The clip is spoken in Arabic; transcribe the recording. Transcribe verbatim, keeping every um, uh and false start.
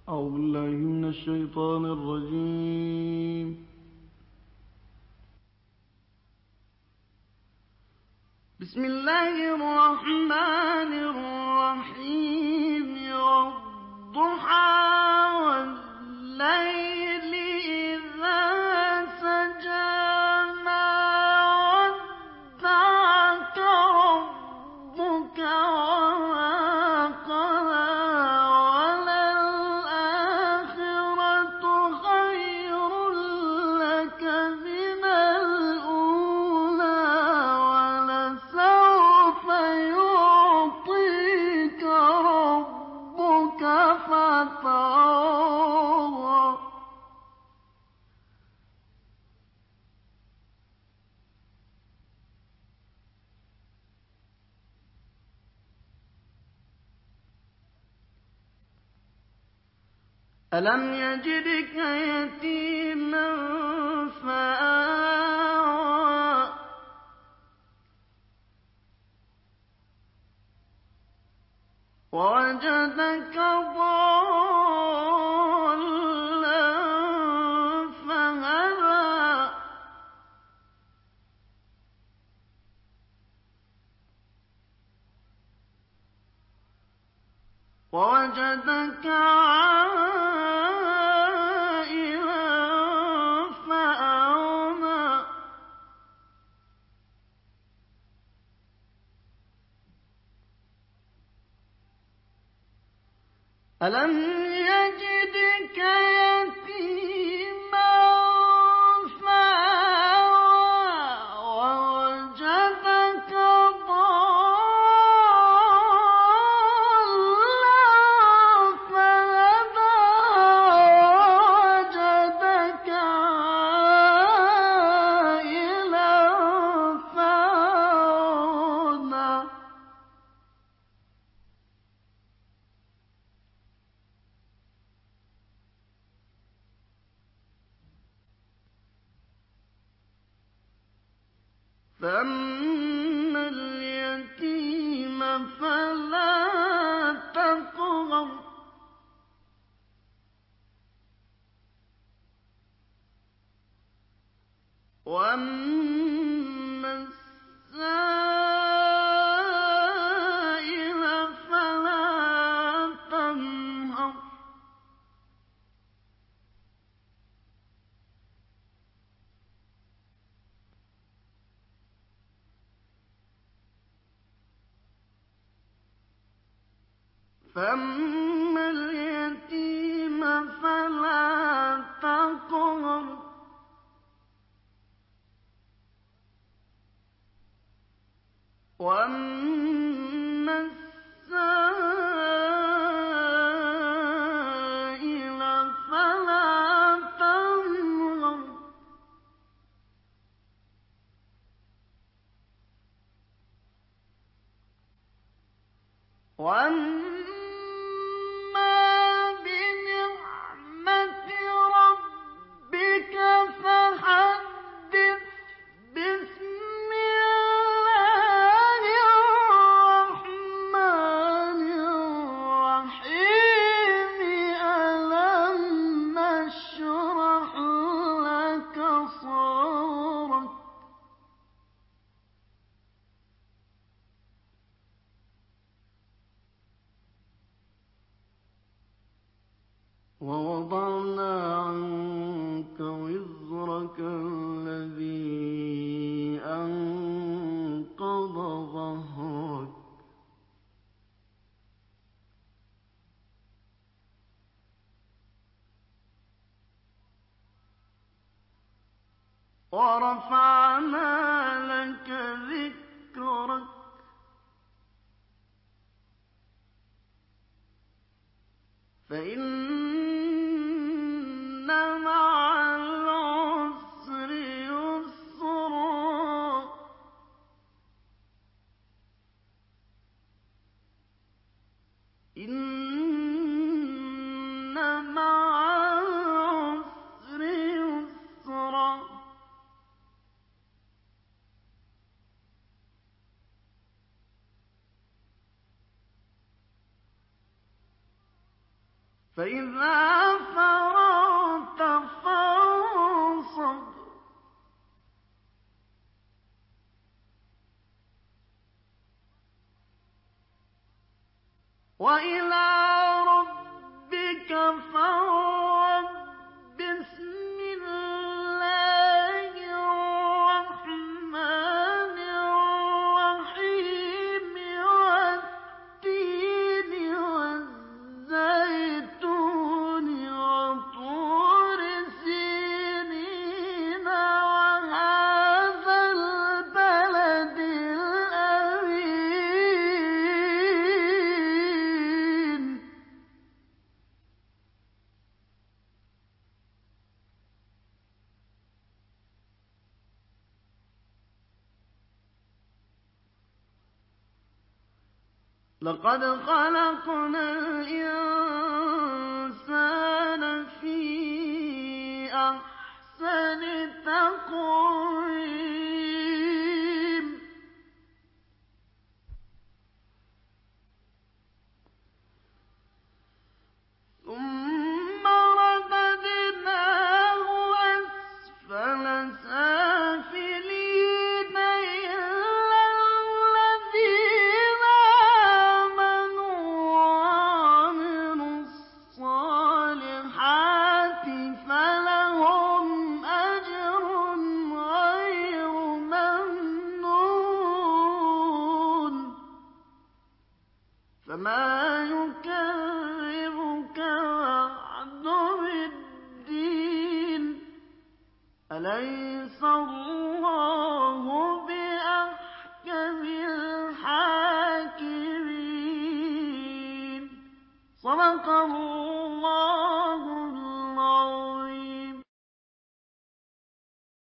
أعوذ بالله من الشيطان الرجيم. بسم الله الرحمن الرحيم. والضحى والليل إذا سجى ما ودعك ربك وما قلى وللآخرة خير لك من الأولى ولسوف يعطيك ربك فترضى. ألم يجدك يتيما فآوى ووجدك ضالا فهدى ووجدك عائلا فأغنى ألم يجدك يتيما فآوى ووجدك ضالا فهدى ووجدك عائلا فأغنى. فأما اليتيم فلا تقهر وأما السائل فلا تنهر. فأما اليتيم فلا تقهر وأما السائل فلا تنهر. وأما بنعمة ربك فحدث. بسم الله الرحمن الرحيم. ألم نشرح لك صدرك ووضعنا عنك وزرك الذي أنقض ظهرك ورفعنا لك ذكرك فإن مع العسر يسرا. إن مع العسر يسرا. فإذا فرغت فانصب وإلى ربك فارغب بسم الله الرحمن الرحيم والتين والزيتون وطور سينين وهذا البلد الأمين لقد خلقنا الإنسان في أحسن تقويم ثم رددناه أسفل سافلين إلا الذين آمنوا وعملوا الصالحات فلهم أجر غير ممنون فما يكذبك بعد بالدين أليس الله بأحكم الحاكمين صدق الله